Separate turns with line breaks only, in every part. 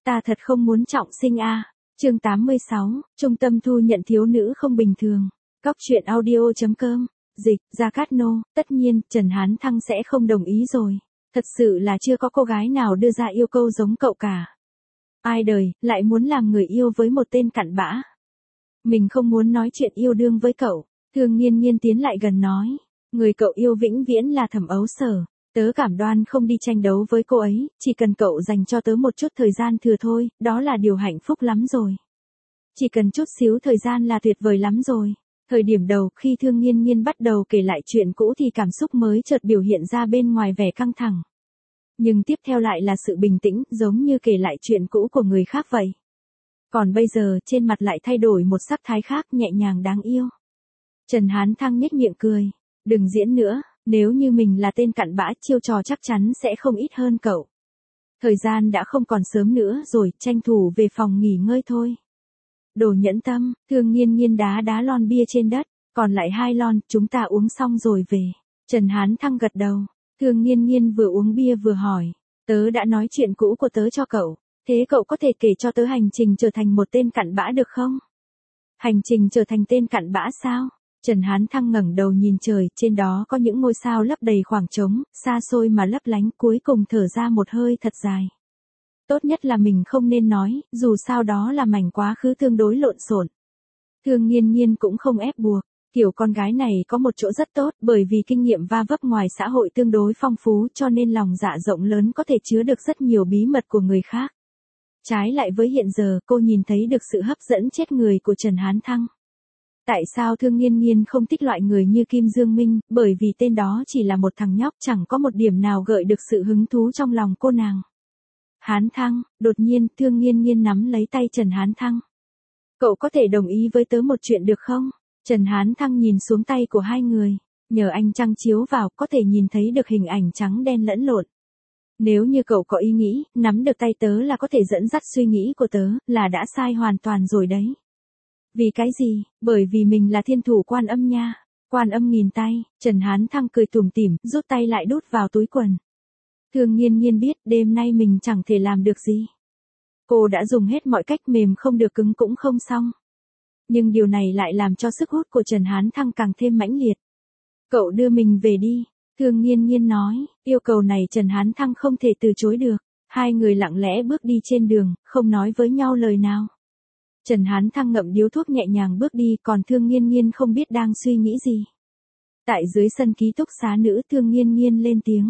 Ta thật không muốn trọng sinh a. Chương 86, trung tâm thu nhận thiếu nữ không bình thường. Góc truyện audio.com. Dịch, Gia Cát Nô, tất nhiên, Trần Hán Thăng sẽ không đồng ý rồi. Thật sự là chưa có cô gái nào đưa ra yêu cầu giống cậu cả. Ai đời, lại muốn làm người yêu với một tên cặn bã. Mình không muốn nói chuyện yêu đương với cậu. Thương Nghiên Nghiên tiến lại gần nói. Người cậu yêu vĩnh viễn là Thẩm Ấu Sở. Tớ cảm đoan không đi tranh đấu với cô ấy, chỉ cần cậu dành cho tớ một chút thời gian thừa thôi, đó là điều hạnh phúc lắm rồi. Chỉ cần chút xíu thời gian là tuyệt vời lắm rồi. Thời điểm đầu khi Thương Nghiên Nghiên bắt đầu kể lại chuyện cũ thì cảm xúc mới chợt biểu hiện ra bên ngoài vẻ căng thẳng. Nhưng tiếp theo lại là sự bình tĩnh, giống như kể lại chuyện cũ của người khác vậy. Còn bây giờ trên mặt lại thay đổi một sắc thái khác, nhẹ nhàng đáng yêu. Trần Hán Thăng nhếch miệng cười. Đừng diễn nữa, nếu như mình là tên cặn bã chiêu trò chắc chắn sẽ không ít hơn cậu. Thời gian đã không còn sớm nữa rồi, tranh thủ về phòng nghỉ ngơi thôi. Đồ nhẫn tâm, Thương Nghiên Nghiên đá lon bia trên đất, còn lại 2 lon, chúng ta uống xong rồi về. Trần Hán Thăng gật đầu, Thương Nghiên Nghiên vừa uống bia vừa hỏi, tớ đã nói chuyện cũ của tớ cho cậu, thế cậu có thể kể cho tớ hành trình trở thành một tên cặn bã được không? Hành trình trở thành tên cặn bã sao? Trần Hán Thăng ngẩng đầu nhìn trời, trên đó có những ngôi sao lấp đầy khoảng trống, xa xôi mà lấp lánh, cuối cùng thở ra một hơi thật dài. Tốt nhất là mình không nên nói, dù sao đó là mảnh quá khứ tương đối lộn xộn. Thương Nghiên Nghiên cũng không ép buộc, kiểu con gái này có một chỗ rất tốt, bởi vì kinh nghiệm va vấp ngoài xã hội tương đối phong phú cho nên lòng dạ rộng lớn có thể chứa được rất nhiều bí mật của người khác. Trái lại với hiện giờ, cô nhìn thấy được sự hấp dẫn chết người của Trần Hán Thăng. Tại sao Thương Nghiên Nghiên không thích loại người như Kim Dương Minh, bởi vì tên đó chỉ là một thằng nhóc, chẳng có một điểm nào gợi được sự hứng thú trong lòng cô nàng. Hán Thăng, đột nhiên Thương Nghiên Nghiên nắm lấy tay Trần Hán Thăng. Cậu có thể đồng ý với tớ một chuyện được không? Trần Hán Thăng nhìn xuống tay của hai người, nhờ ánh trăng chiếu vào có thể nhìn thấy được hình ảnh trắng đen lẫn lộn. Nếu như cậu có ý nghĩ, nắm được tay tớ là có thể dẫn dắt suy nghĩ của tớ, là đã sai hoàn toàn rồi đấy. Vì cái gì? Bởi vì mình là thiên thủ Quan Âm nha. Quan Âm nhìn tay, Trần Hán Thăng cười tủm tỉm, rút tay lại đút vào túi quần. Thương Nghiên Nghiên biết đêm nay mình chẳng thể làm được gì. Cô đã dùng hết mọi cách, mềm không được cứng cũng không xong. Nhưng điều này lại làm cho sức hút của Trần Hán Thăng càng thêm mãnh liệt. Cậu đưa mình về đi, Thương Nghiên Nghiên nói, yêu cầu này Trần Hán Thăng không thể từ chối được. Hai người lặng lẽ bước đi trên đường, không nói với nhau lời nào. Trần Hán Thăng ngậm điếu thuốc nhẹ nhàng bước đi, còn Thương Nghiên Nghiên không biết đang suy nghĩ gì. Tại dưới sân ký túc xá nữ, Thương Nghiên Nghiên lên tiếng.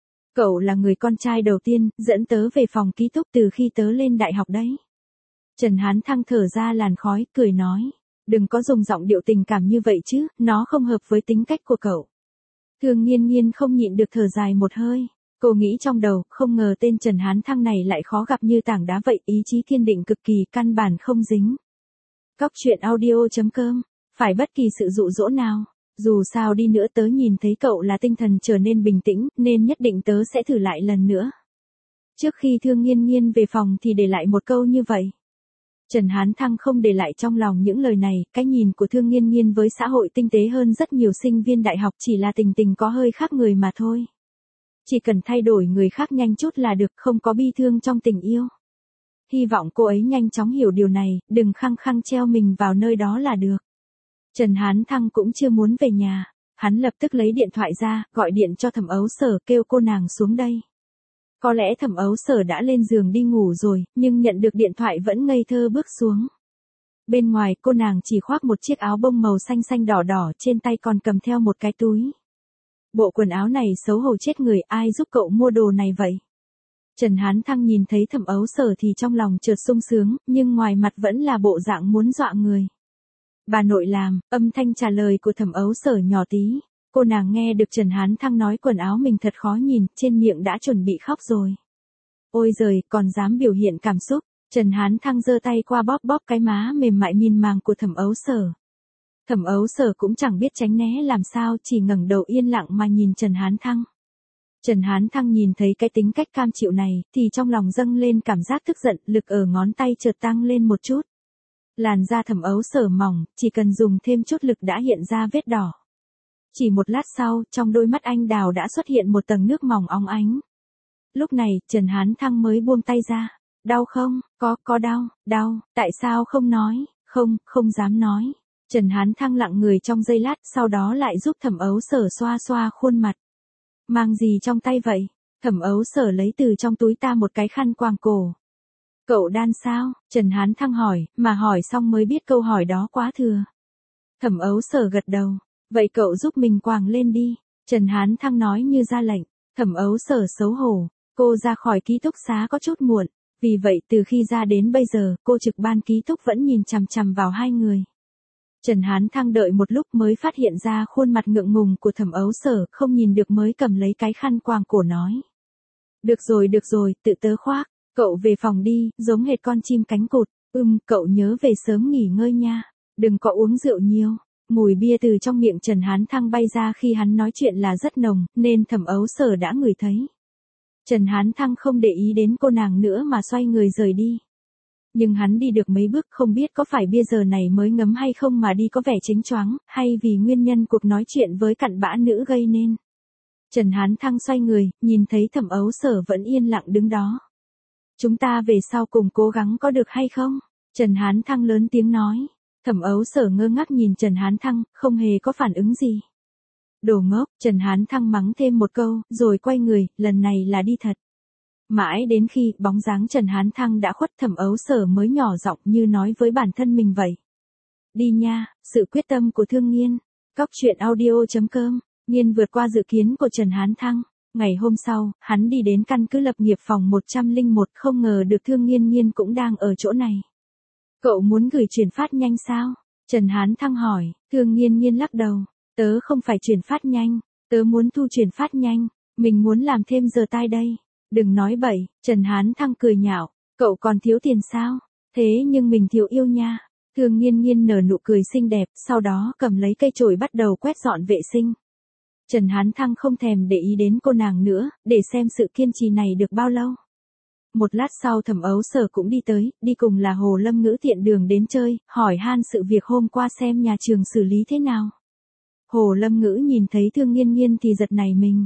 Cậu là người con trai đầu tiên, dẫn tớ về phòng ký túc từ khi tớ lên đại học đấy. Trần Hán Thăng thở ra làn khói, cười nói. Đừng có dùng giọng điệu tình cảm như vậy chứ, nó không hợp với tính cách của cậu. Thương Nghiên Nghiên không nhịn được thở dài một hơi. Cô nghĩ trong đầu, không ngờ tên Trần Hán Thăng này lại khó gặp như tảng đá vậy, ý chí kiên định cực kỳ, căn bản không dính. Góc truyện audio.com, phải bất kỳ sự dụ dỗ nào. Dù sao đi nữa tớ nhìn thấy cậu là tinh thần trở nên bình tĩnh, nên nhất định tớ sẽ thử lại lần nữa. Trước khi Thương Nghiên Nghiên về phòng thì để lại một câu như vậy. Trần Hán Thăng không để lại trong lòng những lời này, cái nhìn của Thương Nghiên Nghiên với xã hội tinh tế hơn rất nhiều sinh viên đại học, chỉ là tình tình có hơi khác người mà thôi. Chỉ cần thay đổi người khác nhanh chút là được, không có bi thương trong tình yêu. Hy vọng cô ấy nhanh chóng hiểu điều này, đừng khăng khăng treo mình vào nơi đó là được. Trần Hán Thăng cũng chưa muốn về nhà, hắn lập tức lấy điện thoại ra, gọi điện cho Thẩm Ấu Sở, kêu cô nàng xuống đây. Có lẽ Thẩm Ấu Sở đã lên giường đi ngủ rồi, nhưng nhận được điện thoại vẫn ngây thơ bước xuống. Bên ngoài cô nàng chỉ khoác một chiếc áo bông màu xanh xanh đỏ đỏ, trên tay còn cầm theo một cái túi. Bộ quần áo này xấu hổ chết người, ai giúp cậu mua đồ này vậy? Trần Hán Thăng nhìn thấy Thẩm Ấu Sở thì trong lòng chợt sung sướng, nhưng ngoài mặt vẫn là bộ dạng muốn dọa người. Bà nội làm, âm thanh trả lời của Thẩm Ấu Sở nhỏ tí. Cô nàng nghe được Trần Hán Thăng nói quần áo mình thật khó nhìn, trên miệng đã chuẩn bị khóc rồi. Ôi giời, còn dám biểu hiện cảm xúc. Trần Hán Thăng giơ tay qua bóp bóp cái má mềm mại mịn màng của Thẩm Ấu Sở. Thẩm Ấu Sở cũng chẳng biết tránh né làm sao, chỉ ngẩng đầu yên lặng mà nhìn Trần Hán Thăng. Trần Hán Thăng nhìn thấy cái tính cách cam chịu này, thì trong lòng dâng lên cảm giác tức giận, lực ở ngón tay chợt tăng lên một chút. Làn da Thẩm Ấu Sở mỏng, chỉ cần dùng thêm chút lực đã hiện ra vết đỏ. Chỉ một lát sau, trong đôi mắt anh đào đã xuất hiện một tầng nước mỏng óng ánh. Lúc này, Trần Hán Thăng mới buông tay ra. Đau không? Có đau, tại sao không nói? Không dám nói. Trần Hán Thăng lặng người trong giây lát, sau đó lại giúp Thẩm Ấu Sở xoa xoa khuôn mặt. Mang gì trong tay vậy? Thẩm Ấu Sở lấy từ trong túi ta một cái khăn quàng cổ. Cậu đan sao? Trần Hán Thăng hỏi, mà hỏi xong mới biết câu hỏi đó quá thừa. Thẩm Ấu Sở gật đầu. Vậy cậu giúp mình quàng lên đi. Trần Hán Thăng nói như ra lệnh. Thẩm Ấu Sở xấu hổ. Cô ra khỏi ký túc xá có chút muộn. Vì vậy từ khi ra đến bây giờ, cô trực ban ký túc vẫn nhìn chằm chằm vào hai người. Trần Hán Thăng đợi một lúc mới phát hiện ra khuôn mặt ngượng ngùng của Thẩm Ấu Sở, không nhìn được mới cầm lấy cái khăn quàng cổ nói. Được rồi, tự tớ khoác. Cậu về phòng đi, giống hệt con chim cánh cụt. Cậu nhớ về sớm nghỉ ngơi nha. Đừng có uống rượu nhiều. Mùi bia từ trong miệng Trần Hán Thăng bay ra khi hắn nói chuyện là rất nồng, nên Thẩm Ấu Sở đã ngửi thấy. Trần Hán Thăng không để ý đến cô nàng nữa mà xoay người rời đi. Nhưng hắn đi được mấy bước không biết có phải bia giờ này mới ngấm hay không mà đi có vẻ chếnh choáng, hay vì nguyên nhân cuộc nói chuyện với cặn bã nữ gây nên. Trần Hán Thăng xoay người, nhìn thấy Thẩm Ấu Sở vẫn yên lặng đứng đó. Chúng ta về sau cùng cố gắng có được hay không? Trần Hán Thăng lớn tiếng nói. Thẩm Ấu Sở ngơ ngác nhìn Trần Hán Thăng, không hề có phản ứng gì. Đồ ngốc, Trần Hán Thăng mắng thêm một câu, rồi quay người, lần này là đi thật. Mãi đến khi bóng dáng Trần Hán Thăng đã khuất, Thẩm Ấu Sở mới nhỏ giọng như nói với bản thân mình vậy. Đi nha, sự quyết tâm của Thương Nghiên. Cóc truyện audio.com, Nghiên vượt qua dự kiến của Trần Hán Thăng. Ngày hôm sau, hắn đi đến căn cứ lập nghiệp phòng 101, không ngờ được Thương Nghiên cũng đang ở chỗ này. Cậu muốn gửi chuyển phát nhanh sao? Trần Hán Thăng hỏi. Thương Nghiên lắc đầu. Tớ không phải chuyển phát nhanh, tớ muốn thu chuyển phát nhanh, mình muốn làm thêm giờ tay đây. Đừng nói bậy, Trần Hán Thăng cười nhạo, cậu còn thiếu tiền sao? Thế nhưng mình thiếu yêu nha. Thương Nghiên nở nụ cười xinh đẹp, sau đó cầm lấy cây chổi bắt đầu quét dọn vệ sinh. Trần Hán Thăng không thèm để ý đến cô nàng nữa, để xem sự kiên trì này được bao lâu. Một lát sau Thẩm Ấu Sở cũng đi tới, đi cùng là Hồ Lâm Ngữ tiện đường đến chơi, hỏi han sự việc hôm qua xem nhà trường xử lý thế nào. Hồ Lâm Ngữ nhìn thấy Thương Nghiên thì giật nảy mình.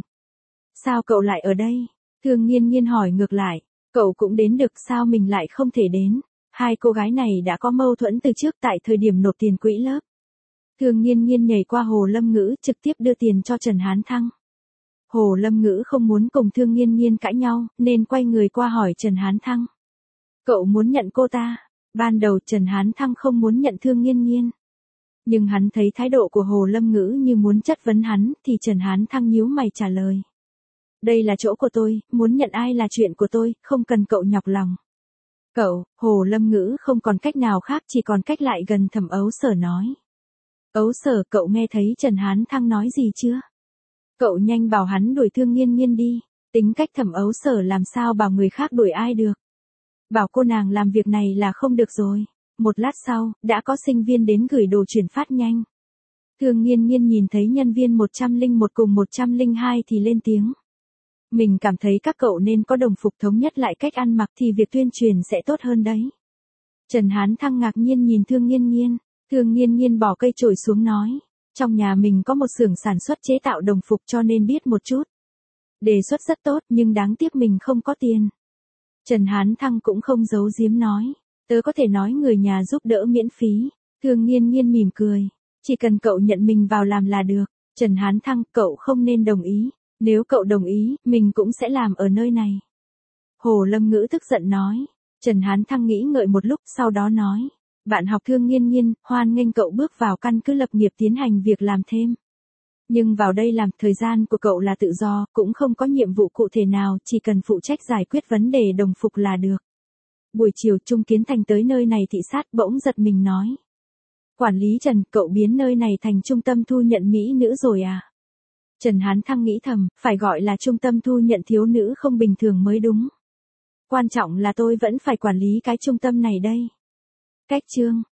Sao cậu lại ở đây? Thương Nghiên hỏi ngược lại. Cậu cũng đến được sao mình lại không thể đến? Hai cô gái này đã có mâu thuẫn từ trước tại thời điểm nộp tiền quỹ lớp. Thương Nghiên nhảy qua Hồ Lâm Ngữ trực tiếp đưa tiền cho Trần Hán Thăng. Hồ Lâm Ngữ không muốn cùng Thương Nghiên cãi nhau, nên quay người qua hỏi Trần Hán Thăng. Cậu muốn nhận cô ta? Ban đầu Trần Hán Thăng không muốn nhận Thương Nghiên. Nhưng hắn thấy thái độ của Hồ Lâm Ngữ như muốn chất vấn hắn, thì Trần Hán Thăng nhíu mày trả lời. Đây là chỗ của tôi, muốn nhận ai là chuyện của tôi, không cần cậu nhọc lòng. Cậu, Hồ Lâm Ngữ không còn cách nào khác, chỉ còn cách lại gần Thẩm Ấu Sở nói. Ấu Sở, cậu nghe thấy Trần Hán Thăng nói gì chưa? Cậu nhanh bảo hắn đuổi Thương Nghiên đi. Tính cách Thẩm Ấu Sở làm sao bảo người khác đuổi ai được. Bảo cô nàng làm việc này là không được rồi. Một lát sau, đã có sinh viên đến gửi đồ chuyển phát nhanh. Thương Nghiên nhìn thấy nhân viên 101 cùng 102 thì lên tiếng. Mình cảm thấy các cậu nên có đồng phục thống nhất lại cách ăn mặc thì việc tuyên truyền sẽ tốt hơn đấy. Trần Hán Thăng ngạc nhiên nhìn Thương Nghiên. Thương Nghiên bỏ cây chổi xuống nói. Trong nhà mình có một xưởng sản xuất chế tạo đồng phục cho nên biết một chút. Đề xuất rất tốt nhưng đáng tiếc mình không có tiền. Trần Hán Thăng cũng không giấu giếm nói. Tớ có thể nói người nhà giúp đỡ miễn phí. Thương Nghiên mỉm cười. Chỉ cần cậu nhận mình vào làm là được. Trần Hán Thăng, cậu không nên đồng ý. Nếu cậu đồng ý, mình cũng sẽ làm ở nơi này. Hồ Lâm Ngữ tức giận nói. Trần Hán Thăng nghĩ ngợi một lúc sau đó nói. Bạn học Thương Nghiên, hoan nghênh cậu bước vào căn cứ lập nghiệp tiến hành việc làm thêm. Nhưng vào đây làm, thời gian của cậu là tự do, cũng không có nhiệm vụ cụ thể nào, chỉ cần phụ trách giải quyết vấn đề đồng phục là được. Buổi chiều Trung Kiến Thành tới nơi này thị sát, bỗng giật mình nói. Quản lý Trần, cậu biến nơi này thành trung tâm thu nhận mỹ nữ rồi à? Trần Hán Thăng nghĩ thầm, phải gọi là trung tâm thu nhận thiếu nữ không bình thường mới đúng. Quan trọng là tôi vẫn phải quản lý cái trung tâm này đây. Cách chương